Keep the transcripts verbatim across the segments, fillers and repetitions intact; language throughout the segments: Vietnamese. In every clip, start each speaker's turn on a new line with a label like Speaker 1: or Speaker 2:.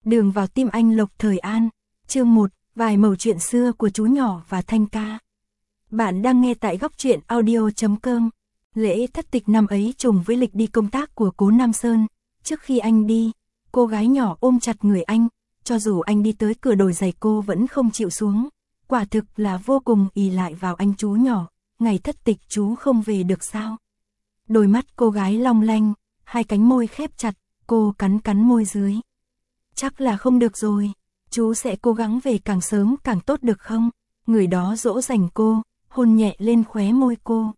Speaker 1: Đường vào tim anh Lộc Thời An. Chương một, vài mẩu chuyện xưa của chú nhỏ và Thanh ca. Bạn đang nghe tại góc truyện audio chấm com. Lễ thất tịch năm ấy trùng với lịch đi công tác của cố Nam Sơn. Trước khi anh đi, cô gái nhỏ ôm chặt người anh, cho dù anh đi tới cửa đồi giày cô vẫn không chịu xuống. Quả thực là vô cùng ỷ lại vào anh chú nhỏ. Ngày thất tịch chú không về được sao? Đôi mắt cô gái long lanh, hai cánh môi khép chặt, cô cắn cắn môi dưới. Chắc là không được rồi, chú sẽ cố gắng về càng sớm càng tốt được không? Người đó dỗ dành cô, hôn nhẹ lên khóe môi cô.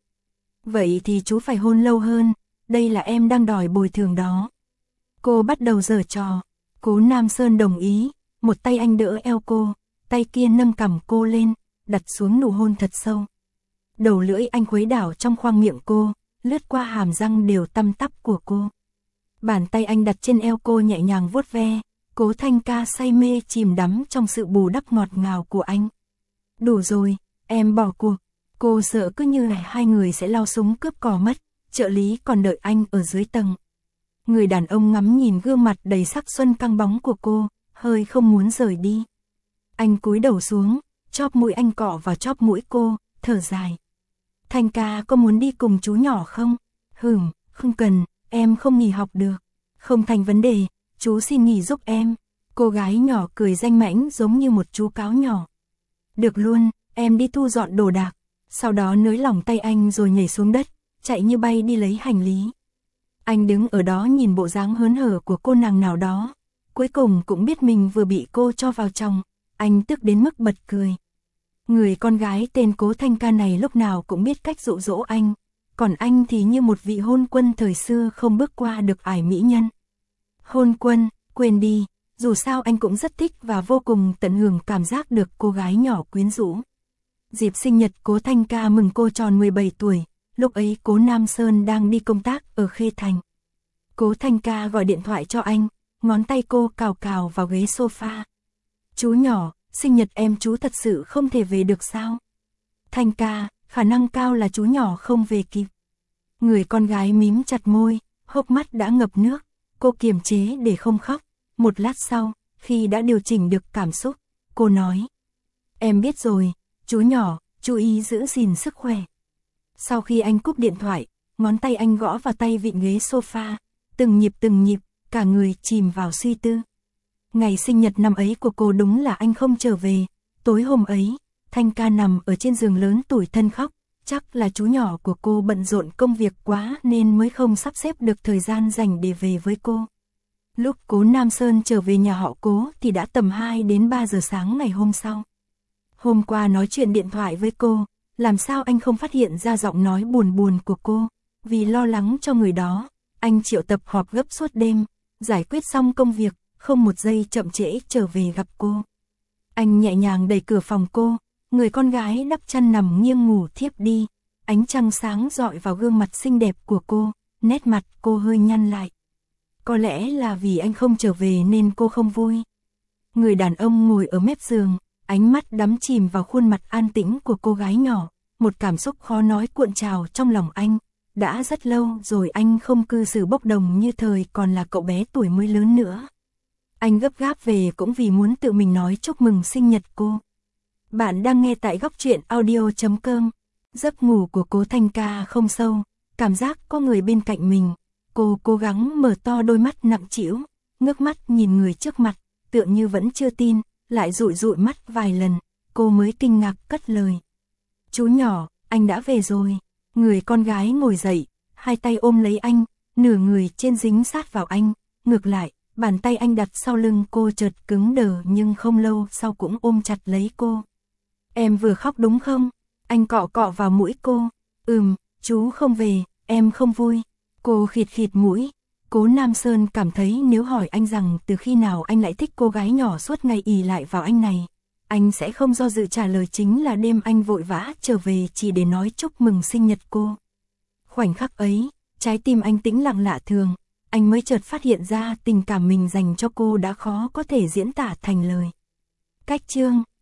Speaker 1: Vậy thì chú phải hôn lâu hơn, đây là em đang đòi bồi thường đó. Cô bắt đầu giở trò, cố Nam Sơn đồng ý, một tay anh đỡ eo cô, tay kia nâng cằm cô lên, đặt xuống nụ hôn thật sâu. Đầu lưỡi anh khuấy đảo trong khoang miệng cô, lướt qua hàm răng đều tăm tắp của cô. Bàn tay anh đặt trên eo cô nhẹ nhàng vuốt ve, cố Thanh ca say mê chìm đắm trong sự bù đắp ngọt ngào của anh. Đủ rồi, em bỏ cuộc. Cô sợ cứ như này hai người sẽ lao súng cướp cò mất, trợ lý còn đợi anh ở dưới tầng. Người đàn ông ngắm nhìn gương mặt đầy sắc xuân căng bóng của cô, hơi không muốn rời đi. Anh cúi đầu xuống, chóp mũi anh cọ vào chóp mũi cô, thở dài. Thanh ca có muốn đi cùng chú nhỏ không? Hửm, không cần, em không nghỉ học được. Không thành vấn đề, chú xin nghỉ giúp em. Cô gái nhỏ cười danh mãnh giống như một chú cáo nhỏ. Được luôn, em đi thu dọn đồ đạc. Sau đó nới lỏng tay anh rồi nhảy xuống đất, chạy như bay đi lấy hành lý. Anh đứng ở đó nhìn bộ dáng hớn hở của cô nàng nào đó. Cuối cùng cũng biết mình vừa bị cô cho vào chồng. Anh tức đến mức bật cười. Người con gái tên cố Thanh ca này lúc nào cũng biết cách dụ dỗ anh. Còn anh thì như một vị hôn quân thời xưa không bước qua được ải mỹ nhân. Hôn quân, quên đi, dù sao anh cũng rất thích và vô cùng tận hưởng cảm giác được cô gái nhỏ quyến rũ. Dịp sinh nhật cố Thanh ca mừng cô tròn mười bảy tuổi, lúc ấy cố Nam Sơn đang đi công tác ở Khê Thành. Cố Thanh ca gọi điện thoại cho anh, ngón tay cô cào cào vào ghế sofa. Chú nhỏ, sinh nhật em chú thật sự không thể về được sao? Thanh ca, khả năng cao là chú nhỏ không về kịp. Người con gái mím chặt môi, hốc mắt đã ngập nước, cô kiềm chế để không khóc. Một lát sau, khi đã điều chỉnh được cảm xúc, cô nói. Em biết rồi, chú nhỏ, chú ý giữ gìn sức khỏe. Sau khi anh cúp điện thoại, ngón tay anh gõ vào tay vịn ghế sofa, từng nhịp từng nhịp, cả người chìm vào suy tư. Ngày sinh nhật năm ấy của cô đúng là anh không trở về, tối hôm ấy, Thanh ca nằm ở trên giường lớn tủi thân khóc, chắc là chú nhỏ của cô bận rộn công việc quá nên mới không sắp xếp được thời gian dành để về với cô. Lúc cố Nam Sơn trở về nhà họ cố thì đã tầm hai đến ba giờ sáng ngày hôm sau. Hôm qua nói chuyện điện thoại với cô, làm sao anh không phát hiện ra giọng nói buồn buồn của cô, vì lo lắng cho người đó, anh triệu tập họp gấp suốt đêm, giải quyết xong công việc, không một giây chậm trễ trở về gặp cô. Anh nhẹ nhàng đẩy cửa phòng cô, người con gái đắp chăn nằm nghiêng ngủ thiếp đi, ánh trăng sáng rọi vào gương mặt xinh đẹp của cô, nét mặt cô hơi nhăn lại. Có lẽ là vì anh không trở về nên cô không vui. Người đàn ông ngồi ở mép giường, ánh mắt đắm chìm vào khuôn mặt an tĩnh của cô gái nhỏ, một cảm xúc khó nói cuộn trào trong lòng anh. Đã rất lâu rồi anh không cư xử bốc đồng như thời còn là cậu bé tuổi mới lớn nữa. Anh gấp gáp về cũng vì muốn tự mình nói chúc mừng sinh nhật cô. Bạn đang nghe tại góc truyện audio chấm com. Giấc ngủ của cố Thanh ca không sâu, cảm giác có người bên cạnh mình. Cô cố gắng mở to đôi mắt nặng trĩu, ngước mắt nhìn người trước mặt, tựa như vẫn chưa tin, lại dụi dụi mắt vài lần, cô mới kinh ngạc cất lời. Chú nhỏ, anh đã về rồi. Người con gái ngồi dậy, hai tay ôm lấy anh, nửa người trên dính sát vào anh, ngược lại, bàn tay anh đặt sau lưng cô chợt cứng đờ nhưng không lâu sau cũng ôm chặt lấy cô. Em vừa khóc đúng không? Anh cọ cọ vào mũi cô. Ừm, chú không về, em không vui. Cô khịt khịt mũi. Cố Nam Sơn cảm thấy nếu hỏi anh rằng từ khi nào anh lại thích cô gái nhỏ suốt ngày ì lại vào anh này, anh sẽ không do dự trả lời chính là đêm anh vội vã trở về chỉ để nói chúc mừng sinh nhật cô. Khoảnh khắc ấy, trái tim anh tĩnh lặng lạ thường, anh mới chợt phát hiện ra tình cảm mình dành cho cô đã khó có thể diễn tả thành lời. Cách chương